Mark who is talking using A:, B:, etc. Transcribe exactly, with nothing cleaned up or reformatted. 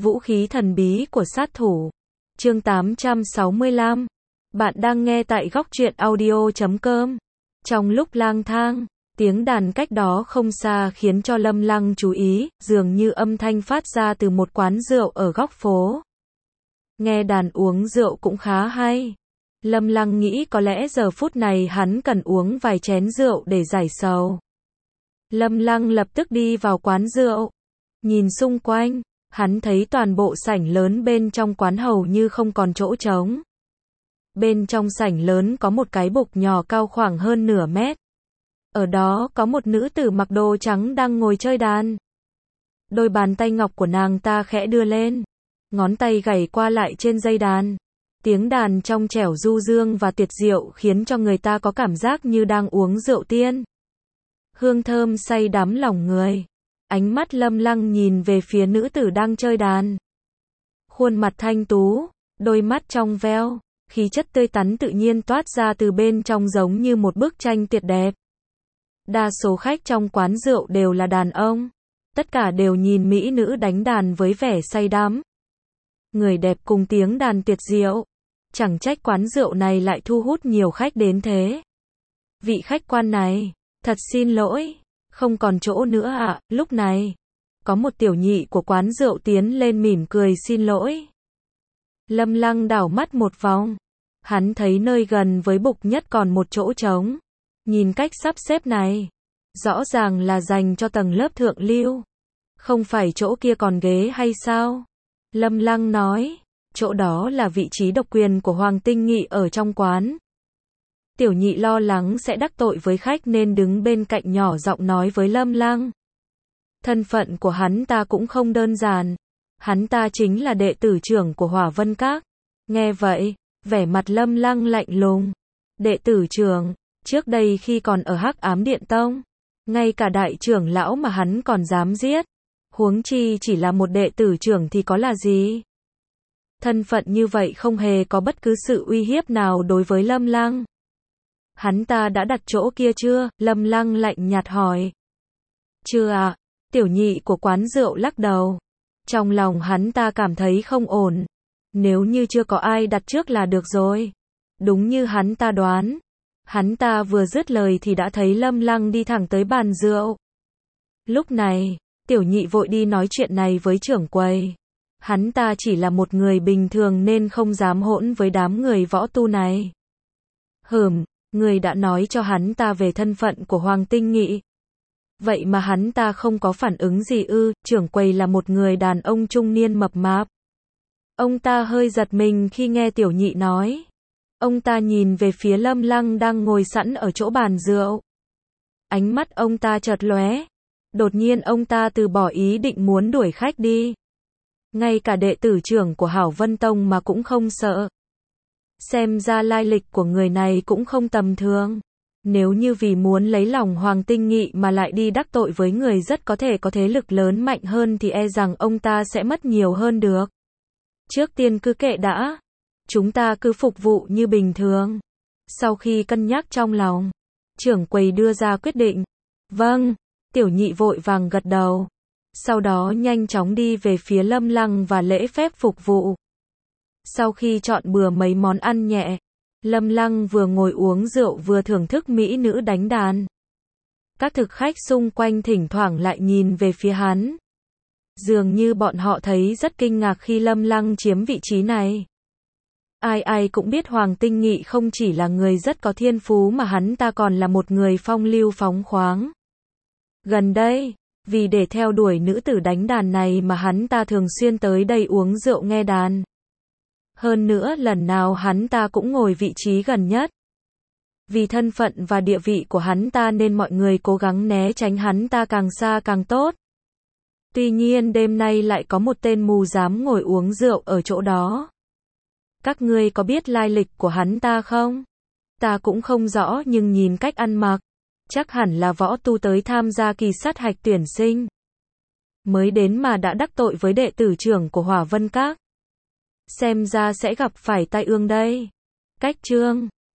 A: Vũ khí thần bí của sát thủ. Chương tám trăm sáu mươi lăm. Bạn đang nghe tại góc truyện audio chấm com. Trong lúc lang thang, tiếng đàn cách đó không xa khiến cho Lâm Lăng chú ý, dường như âm thanh phát ra từ một quán rượu ở góc phố. Nghe đàn uống rượu cũng khá hay. Lâm Lăng nghĩ có lẽ giờ phút này hắn cần uống vài chén rượu để giải sầu. Lâm Lăng lập tức đi vào quán rượu. Nhìn xung quanh, hắn thấy toàn bộ sảnh lớn bên trong quán hầu như không còn chỗ trống. Bên trong sảnh lớn có một cái bục nhỏ cao khoảng hơn nửa mét. Ở đó có một nữ tử mặc đồ trắng đang ngồi chơi đàn. Đôi bàn tay ngọc của nàng ta khẽ đưa lên. Ngón tay gảy qua lại trên dây đàn. Tiếng đàn trong trẻo du dương và tuyệt diệu khiến cho người ta có cảm giác như đang uống rượu tiên. Hương thơm say đắm lòng người. Ánh mắt Lâm Lăng nhìn về phía nữ tử đang chơi đàn. Khuôn mặt thanh tú, đôi mắt trong veo, khí chất tươi tắn tự nhiên toát ra từ bên trong giống như một bức tranh tuyệt đẹp. Đa số khách trong quán rượu đều là đàn ông. Tất cả đều nhìn mỹ nữ đánh đàn với vẻ say đắm. Người đẹp cùng tiếng đàn tuyệt diệu. Chẳng trách quán rượu này lại thu hút nhiều khách đến thế. Vị khách quan này, thật xin lỗi, không còn chỗ nữa ạ. À, lúc này, có một tiểu nhị của quán rượu tiến lên mỉm cười xin lỗi. Lâm Lăng đảo mắt một vòng. Hắn thấy nơi gần với bục nhất còn một chỗ trống. Nhìn cách sắp xếp này, rõ ràng là dành cho tầng lớp thượng lưu. Không phải chỗ kia còn ghế hay sao? Lâm Lăng nói, chỗ đó là vị trí độc quyền của Hoàng Tinh Nghị ở trong quán. Tiểu nhị lo lắng sẽ đắc tội với khách nên đứng bên cạnh nhỏ giọng nói với Lâm Lăng. Thân phận của hắn ta cũng không đơn giản. Hắn ta chính là đệ tử trưởng của Hỏa Vân Các. Nghe vậy, vẻ mặt Lâm Lăng lạnh lùng. Đệ tử trưởng, trước đây khi còn ở Hắc Ám Điện Tông, ngay cả đại trưởng lão mà hắn còn dám giết. Huống chi chỉ là một đệ tử trưởng thì có là gì? Thân phận như vậy không hề có bất cứ sự uy hiếp nào đối với Lâm Lăng. Hắn ta đã đặt chỗ kia chưa? Lâm Lăng lạnh nhạt hỏi. Chưa ạ. Tiểu nhị của quán rượu lắc đầu. Trong lòng hắn ta cảm thấy không ổn. Nếu như chưa có ai đặt trước là được rồi. Đúng như hắn ta đoán. Hắn ta vừa dứt lời thì đã thấy Lâm Lăng đi thẳng tới bàn rượu. Lúc này, tiểu nhị vội đi nói chuyện này với trưởng quầy. Hắn ta chỉ là một người bình thường nên không dám hỗn với đám người võ tu này. Hừm, người đã nói cho hắn ta về thân phận của Hoàng Tinh Nghị. Vậy mà hắn ta không có phản ứng gì ư? Trưởng quầy là một người đàn ông trung niên mập mạp. Ông ta hơi giật mình khi nghe tiểu nhị nói. Ông ta nhìn về phía Lâm Lăng đang ngồi sẵn ở chỗ bàn rượu. Ánh mắt ông ta chợt lóe. Đột nhiên ông ta từ bỏ ý định muốn đuổi khách đi. Ngay cả đệ tử trưởng của Hảo Vân Tông mà cũng không sợ. Xem ra lai lịch của người này cũng không tầm thường. Nếu như vì muốn lấy lòng Hoàng Tinh Nghị mà lại đi đắc tội với người rất có thể có thế lực lớn mạnh hơn thì e rằng ông ta sẽ mất nhiều hơn được. Trước tiên cứ kệ đã. Chúng ta cứ phục vụ như bình thường. Sau khi cân nhắc trong lòng, trưởng quầy đưa ra quyết định. Vâng, tiểu nhị vội vàng gật đầu. Sau đó nhanh chóng đi về phía Lâm Lăng và lễ phép phục vụ. Sau khi chọn bừa mấy món ăn nhẹ, Lâm Lăng vừa ngồi uống rượu vừa thưởng thức mỹ nữ đánh đàn. Các thực khách xung quanh thỉnh thoảng lại nhìn về phía hắn. Dường như bọn họ thấy rất kinh ngạc khi Lâm Lăng chiếm vị trí này. Ai ai cũng biết Hoàng Tinh Nghị không chỉ là người rất có thiên phú mà hắn ta còn là một người phong lưu phóng khoáng. Gần đây, vì để theo đuổi nữ tử đánh đàn này mà hắn ta thường xuyên tới đây uống rượu nghe đàn. Hơn nữa lần nào hắn ta cũng ngồi vị trí gần nhất. Vì thân phận và địa vị của hắn ta nên mọi người cố gắng né tránh hắn ta càng xa càng tốt. Tuy nhiên đêm nay lại có một tên mù dám ngồi uống rượu ở chỗ đó. Các ngươi có biết lai lịch của hắn ta không? Ta cũng không rõ nhưng nhìn cách ăn mặc, chắc hẳn là võ tu tới tham gia kỳ sát hạch tuyển sinh. Mới đến mà đã đắc tội với đệ tử trưởng của Hỏa Vân Các. Xem ra sẽ gặp phải tai ương đây. Cách chương